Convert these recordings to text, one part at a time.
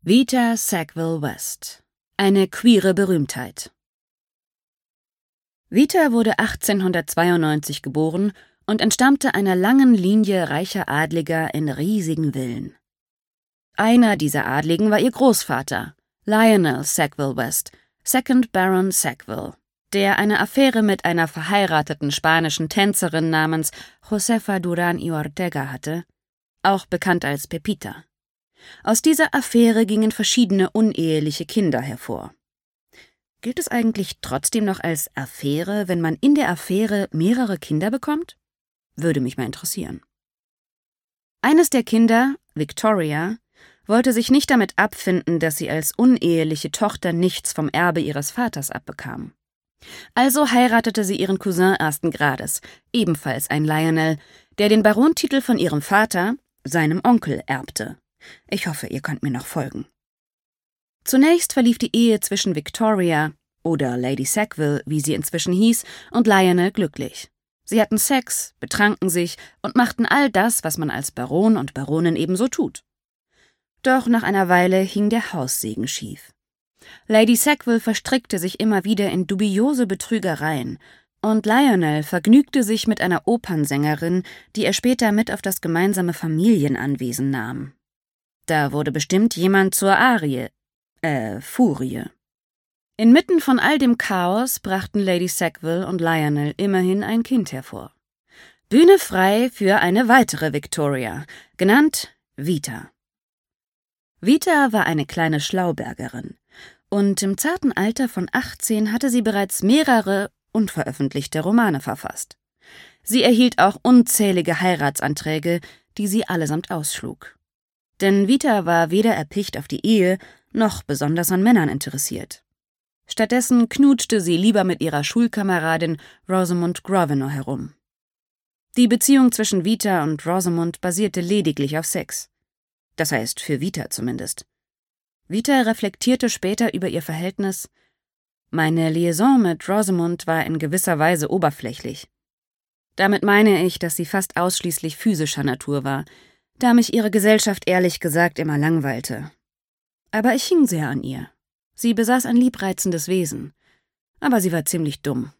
Vita Sackville West, eine queere Berühmtheit. Vita wurde 1892 geboren und entstammte einer langen Linie reicher Adliger in riesigen Villen. Einer dieser Adligen war ihr Großvater, Lionel Sackville West, Second Baron Sackville, der eine Affäre mit einer verheirateten spanischen Tänzerin namens Josefa Durán y Ortega hatte, auch bekannt als Pepita. Aus dieser Affäre gingen verschiedene uneheliche Kinder hervor. Gilt es eigentlich trotzdem noch als Affäre, wenn man in der Affäre mehrere Kinder bekommt? Würde mich mal interessieren. Eines der Kinder, Victoria, wollte sich nicht damit abfinden, dass sie als uneheliche Tochter nichts vom Erbe ihres Vaters abbekam. Also heiratete sie ihren Cousin ersten Grades, ebenfalls ein Lionel, der den Barontitel von ihrem Vater, seinem Onkel, erbte. Ich hoffe, ihr könnt mir noch folgen. Zunächst verlief die Ehe zwischen Victoria, oder Lady Sackville, wie sie inzwischen hieß, und Lionel glücklich. Sie hatten Sex, betranken sich und machten all das, was man als Baron und Baronin ebenso tut. Doch nach einer Weile hing der Haussegen schief. Lady Sackville verstrickte sich immer wieder in dubiose Betrügereien, und Lionel vergnügte sich mit einer Opernsängerin, die er später mit auf das gemeinsame Familienanwesen nahm. Da wurde bestimmt jemand zur Furie. Inmitten von all dem Chaos brachten Lady Sackville und Lionel immerhin ein Kind hervor. Bühne frei für eine weitere Victoria, genannt Vita. Vita war eine kleine Schlaubergerin, und im zarten Alter von 18 hatte sie bereits mehrere unveröffentlichte Romane verfasst. Sie erhielt auch unzählige Heiratsanträge, die sie allesamt ausschlug. Denn Vita war weder erpicht auf die Ehe, noch besonders an Männern interessiert. Stattdessen knutschte sie lieber mit ihrer Schulkameradin Rosamund Grosvenor herum. Die Beziehung zwischen Vita und Rosamund basierte lediglich auf Sex. Das heißt, für Vita zumindest. Vita reflektierte später über ihr Verhältnis: Meine Liaison mit Rosamund war in gewisser Weise oberflächlich. Damit meine ich, dass sie fast ausschließlich physischer Natur war, da mich ihre Gesellschaft ehrlich gesagt immer langweilte. Aber ich hing sehr an ihr. Sie besaß ein liebreizendes Wesen, aber sie war ziemlich dumm.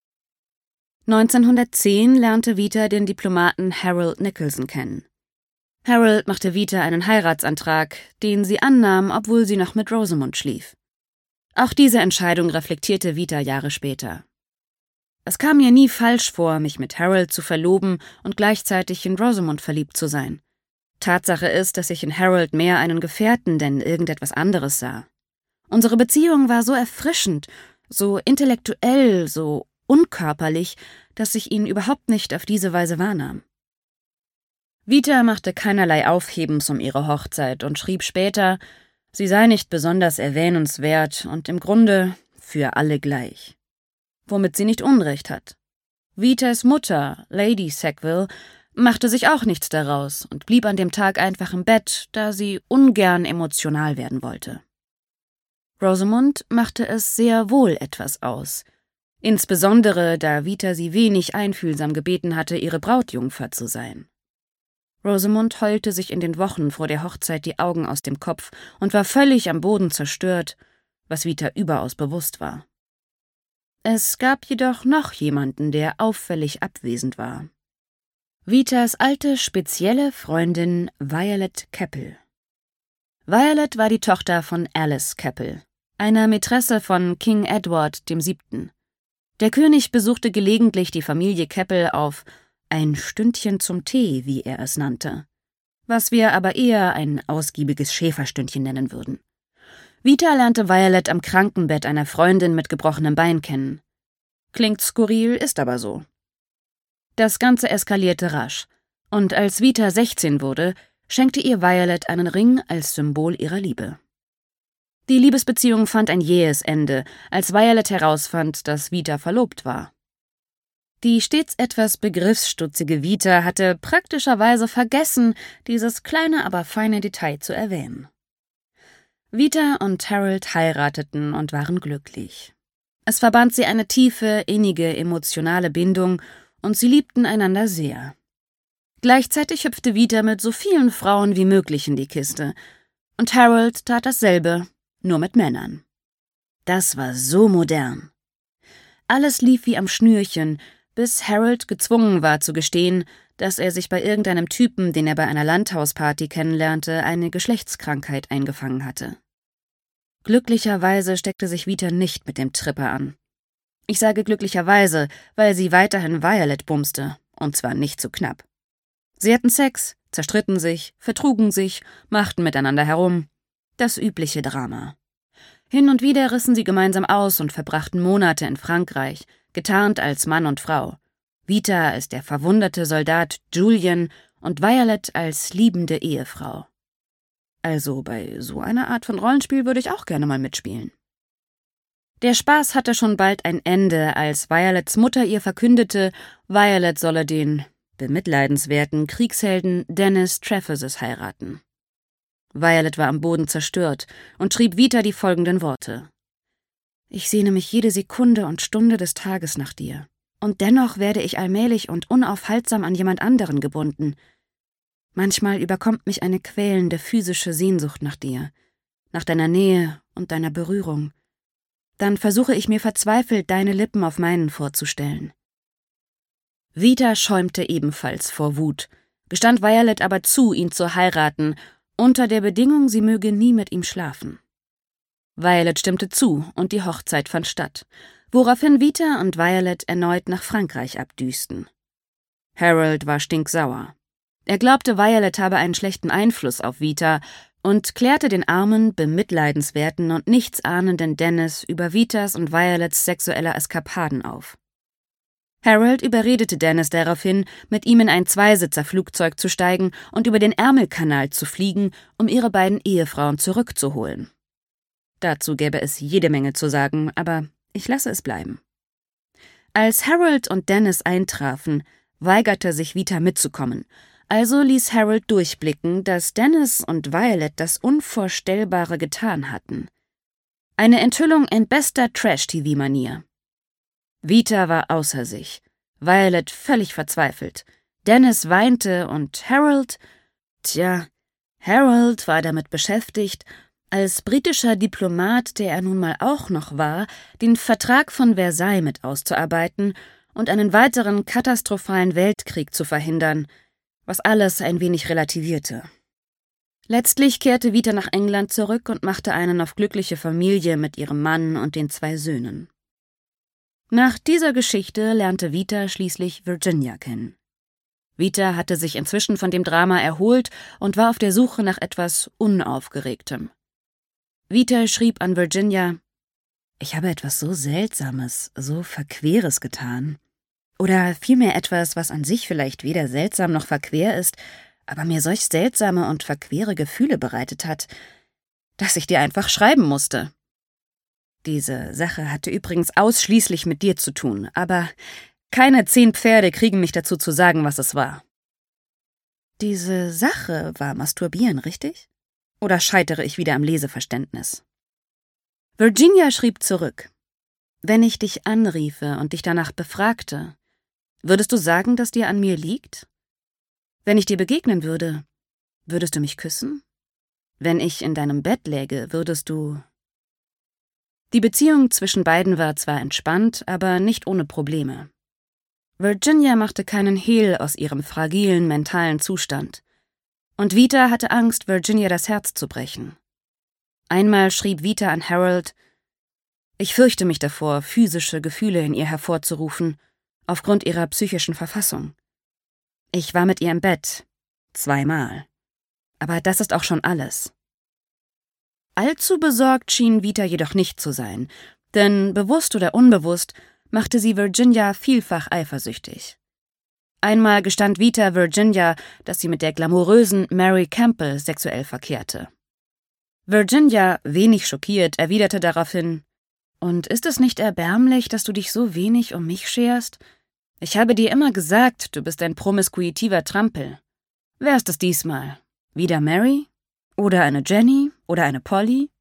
1910 lernte Vita den Diplomaten Harold Nicholson kennen. Harold machte Vita einen Heiratsantrag, den sie annahm, obwohl sie noch mit Rosamund schlief. Auch diese Entscheidung reflektierte Vita Jahre später. Es kam mir nie falsch vor, mich mit Harold zu verloben und gleichzeitig in Rosamund verliebt zu sein. Tatsache ist, dass ich in Harold mehr einen Gefährten denn irgendetwas anderes sah. Unsere Beziehung war so erfrischend, so intellektuell, so unkörperlich, dass ich ihn überhaupt nicht auf diese Weise wahrnahm. Vita machte keinerlei Aufhebens um ihre Hochzeit und schrieb später, sie sei nicht besonders erwähnenswert und im Grunde für alle gleich. Womit sie nicht Unrecht hat. Vitas Mutter, Lady Sackville, machte sich auch nichts daraus und blieb an dem Tag einfach im Bett, da sie ungern emotional werden wollte. Rosamund machte es sehr wohl etwas aus, insbesondere da Vita sie wenig einfühlsam gebeten hatte, ihre Brautjungfer zu sein. Rosamund heulte sich in den Wochen vor der Hochzeit die Augen aus dem Kopf und war völlig am Boden zerstört, was Vita überaus bewusst war. Es gab jedoch noch jemanden, der auffällig abwesend war. Vitas alte, spezielle Freundin Violet Keppel. Violet war die Tochter von Alice Keppel, einer Mätresse von King Edward VII. Der König besuchte gelegentlich die Familie Keppel auf ein Stündchen zum Tee, wie er es nannte, was wir aber eher ein ausgiebiges Schäferstündchen nennen würden. Vita lernte Violet am Krankenbett einer Freundin mit gebrochenem Bein kennen. Klingt skurril, ist aber so. Das Ganze eskalierte rasch, und als Vita 16 wurde, schenkte ihr Violet einen Ring als Symbol ihrer Liebe. Die Liebesbeziehung fand ein jähes Ende, als Violet herausfand, dass Vita verlobt war. Die stets etwas begriffsstutzige Vita hatte praktischerweise vergessen, dieses kleine, aber feine Detail zu erwähnen. Vita und Harold heirateten und waren glücklich. Es verband sie eine tiefe, innige, emotionale Bindung, und sie liebten einander sehr. Gleichzeitig hüpfte Vita mit so vielen Frauen wie möglich in die Kiste. Und Harold tat dasselbe, nur mit Männern. Das war so modern. Alles lief wie am Schnürchen, bis Harold gezwungen war zu gestehen, dass er sich bei irgendeinem Typen, den er bei einer Landhausparty kennenlernte, eine Geschlechtskrankheit eingefangen hatte. Glücklicherweise steckte sich Vita nicht mit dem Tripper an. Ich sage glücklicherweise, weil sie weiterhin Violet bumste, und zwar nicht zu knapp. Sie hatten Sex, zerstritten sich, vertrugen sich, machten miteinander herum. Das übliche Drama. Hin und wieder rissen sie gemeinsam aus und verbrachten Monate in Frankreich, getarnt als Mann und Frau. Vita als der verwundete Soldat Julian und Violet als liebende Ehefrau. Also bei so einer Art von Rollenspiel würde ich auch gerne mal mitspielen. Der Spaß hatte schon bald ein Ende, als Violets Mutter ihr verkündete, Violet solle den bemitleidenswerten Kriegshelden Dennis Trefesis heiraten. Violet war am Boden zerstört und schrieb Vita die folgenden Worte: »Ich sehne mich jede Sekunde und Stunde des Tages nach dir. Und dennoch werde ich allmählich und unaufhaltsam an jemand anderen gebunden. Manchmal überkommt mich eine quälende physische Sehnsucht nach dir, nach deiner Nähe und deiner Berührung. Dann versuche ich mir verzweifelt, deine Lippen auf meinen vorzustellen.« Vita schäumte ebenfalls vor Wut, gestand Violet aber zu, ihn zu heiraten, unter der Bedingung, sie möge nie mit ihm schlafen. Violet stimmte zu und die Hochzeit fand statt, woraufhin Vita und Violet erneut nach Frankreich abdüsten. Harold war stinksauer. Er glaubte, Violet habe einen schlechten Einfluss auf Vita und klärte den armen, bemitleidenswerten und nichtsahnenden Dennis über Vitas und Violets sexueller Eskapaden auf. Harold überredete Dennis daraufhin, mit ihm in ein Zweisitzer-Flugzeug zu steigen und über den Ärmelkanal zu fliegen, um ihre beiden Ehefrauen zurückzuholen. Dazu gäbe es jede Menge zu sagen, aber ich lasse es bleiben. Als Harold und Dennis eintrafen, weigerte sich Vita mitzukommen, also ließ Harold durchblicken, dass Dennis und Violet das Unvorstellbare getan hatten. Eine Enthüllung in bester Trash-TV-Manier. Vita war außer sich, Violet völlig verzweifelt, Dennis weinte und Harold war damit beschäftigt, als britischer Diplomat, der er nun mal auch noch war, den Vertrag von Versailles mit auszuarbeiten und einen weiteren katastrophalen Weltkrieg zu verhindern, was alles ein wenig relativierte. Letztlich kehrte Vita nach England zurück und machte einen auf glückliche Familie mit ihrem Mann und den 2 Söhnen. Nach dieser Geschichte lernte Vita schließlich Virginia kennen. Vita hatte sich inzwischen von dem Drama erholt und war auf der Suche nach etwas Unaufgeregtem. Vita schrieb an Virginia: »Ich habe etwas so Seltsames, so Verqueres getan. Oder vielmehr etwas, was an sich vielleicht weder seltsam noch verquer ist, aber mir solch seltsame und verquere Gefühle bereitet hat, dass ich dir einfach schreiben musste. Diese Sache hatte übrigens ausschließlich mit dir zu tun, aber keine 10 Pferde kriegen mich dazu zu sagen, was es war.« Diese Sache war Masturbieren, richtig? Oder scheitere ich wieder am Leseverständnis? Virginia schrieb zurück: »Wenn ich dich anriefe und dich danach befragte, würdest du sagen, dass dir an mir liegt? Wenn ich dir begegnen würde, würdest du mich küssen? Wenn ich in deinem Bett läge, würdest du…« Die Beziehung zwischen beiden war zwar entspannt, aber nicht ohne Probleme. Virginia machte keinen Hehl aus ihrem fragilen mentalen Zustand. Und Vita hatte Angst, Virginia das Herz zu brechen. Einmal schrieb Vita an Harold: »Ich fürchte mich davor, physische Gefühle in ihr hervorzurufen, aufgrund ihrer psychischen Verfassung. Ich war mit ihr im Bett, 2-mal. Aber das ist auch schon alles.« Allzu besorgt schien Vita jedoch nicht zu sein, denn bewusst oder unbewusst machte sie Virginia vielfach eifersüchtig. Einmal gestand Vita Virginia, dass sie mit der glamourösen Mary Campbell sexuell verkehrte. Virginia, wenig schockiert, erwiderte daraufhin: »Und ist es nicht erbärmlich, dass du dich so wenig um mich scherst? Ich habe dir immer gesagt, du bist ein promiskuitiver Trampel. Wer ist es diesmal? Wieder Mary? Oder eine Jenny? Oder eine Polly?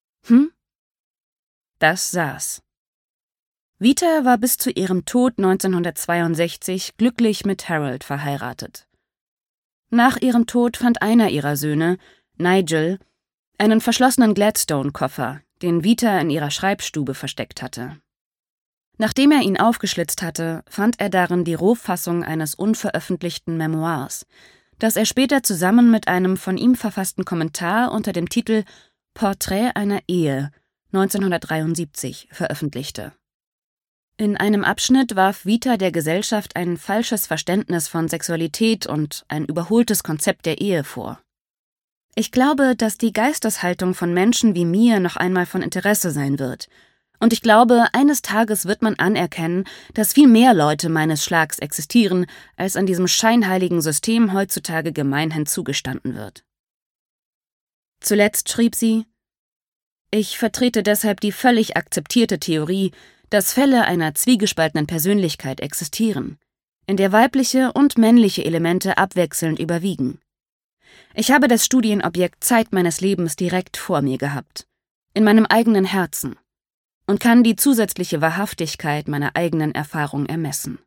Das saß. Vita war bis zu ihrem Tod 1962 glücklich mit Harold verheiratet. Nach ihrem Tod fand einer ihrer Söhne, Nigel, einen verschlossenen Gladstone-Koffer, den Vita in ihrer Schreibstube versteckt hatte. Nachdem er ihn aufgeschlitzt hatte, fand er darin die Rohfassung eines unveröffentlichten Memoirs, das er später zusammen mit einem von ihm verfassten Kommentar unter dem Titel »Porträt einer Ehe« 1973 veröffentlichte. In einem Abschnitt warf Vita der Gesellschaft ein falsches Verständnis von Sexualität und ein überholtes Konzept der Ehe vor. Ich glaube, dass die Geisteshaltung von Menschen wie mir noch einmal von Interesse sein wird. Und ich glaube, eines Tages wird man anerkennen, dass viel mehr Leute meines Schlags existieren, als an diesem scheinheiligen System heutzutage gemeinhin zugestanden wird. Zuletzt schrieb sie: Ich vertrete deshalb die völlig akzeptierte Theorie, dass Fälle einer zwiegespaltenen Persönlichkeit existieren, in der weibliche und männliche Elemente abwechselnd überwiegen. Ich habe das Studienobjekt Zeit meines Lebens direkt vor mir gehabt, in meinem eigenen Herzen, und kann die zusätzliche Wahrhaftigkeit meiner eigenen Erfahrung ermessen.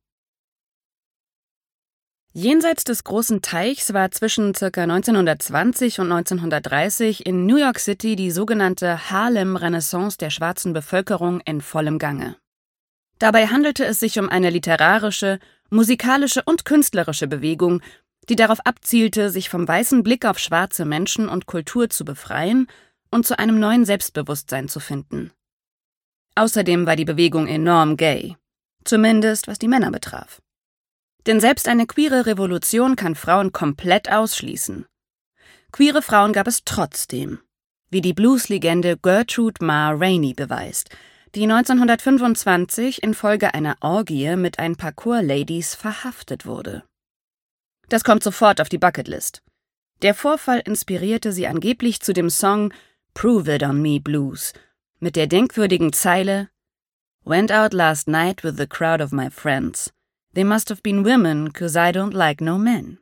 Jenseits des großen Teichs war zwischen ca. 1920 und 1930 in New York City die sogenannte Harlem-Renaissance der schwarzen Bevölkerung in vollem Gange. Dabei handelte es sich um eine literarische, musikalische und künstlerische Bewegung, die darauf abzielte, sich vom weißen Blick auf schwarze Menschen und Kultur zu befreien und zu einem neuen Selbstbewusstsein zu finden. Außerdem war die Bewegung enorm gay, zumindest was die Männer betraf. Denn selbst eine queere Revolution kann Frauen komplett ausschließen. Queere Frauen gab es trotzdem, wie die Blues-Legende Gertrude Ma Rainey beweist, die 1925 infolge einer Orgie mit ein paar Chor-Ladies verhaftet wurde. Das kommt sofort auf die Bucketlist. Der Vorfall inspirierte sie angeblich zu dem Song »Prove It on Me Blues« mit der denkwürdigen Zeile »Went out last night with the crowd of my friends. They must have been women, 'cause I don't like no men.«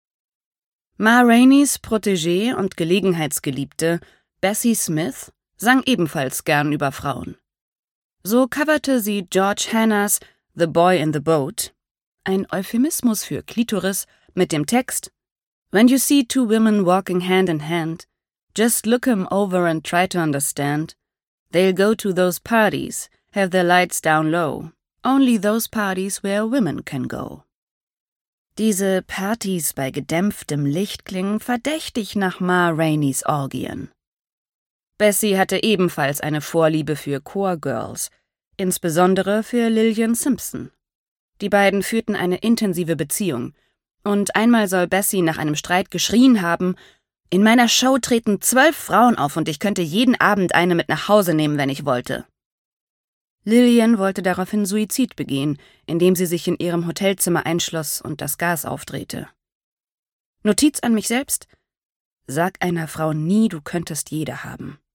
Ma Raineys Protégée und Gelegenheitsgeliebte Bessie Smith sang ebenfalls gern über Frauen. So coverte sie George Hannahs »The Boy in the Boat«, ein Euphemismus für Klitoris, mit dem Text »When you see two women walking hand in hand, just look 'em over and try to understand. They'll go to those parties, have their lights down low. Only those parties where women can go.« Diese Partys bei gedämpftem Licht klingen verdächtig nach Ma Raineys Orgien. Bessie hatte ebenfalls eine Vorliebe für Choir-Girls, insbesondere für Lillian Simpson. Die beiden führten eine intensive Beziehung, und einmal soll Bessie nach einem Streit geschrien haben: »In meiner Show treten 12 Frauen auf und ich könnte jeden Abend eine mit nach Hause nehmen, wenn ich wollte.« Lillian wollte daraufhin Suizid begehen, indem sie sich in ihrem Hotelzimmer einschloss und das Gas aufdrehte. Notiz an mich selbst: Sag einer Frau nie, du könntest jede haben.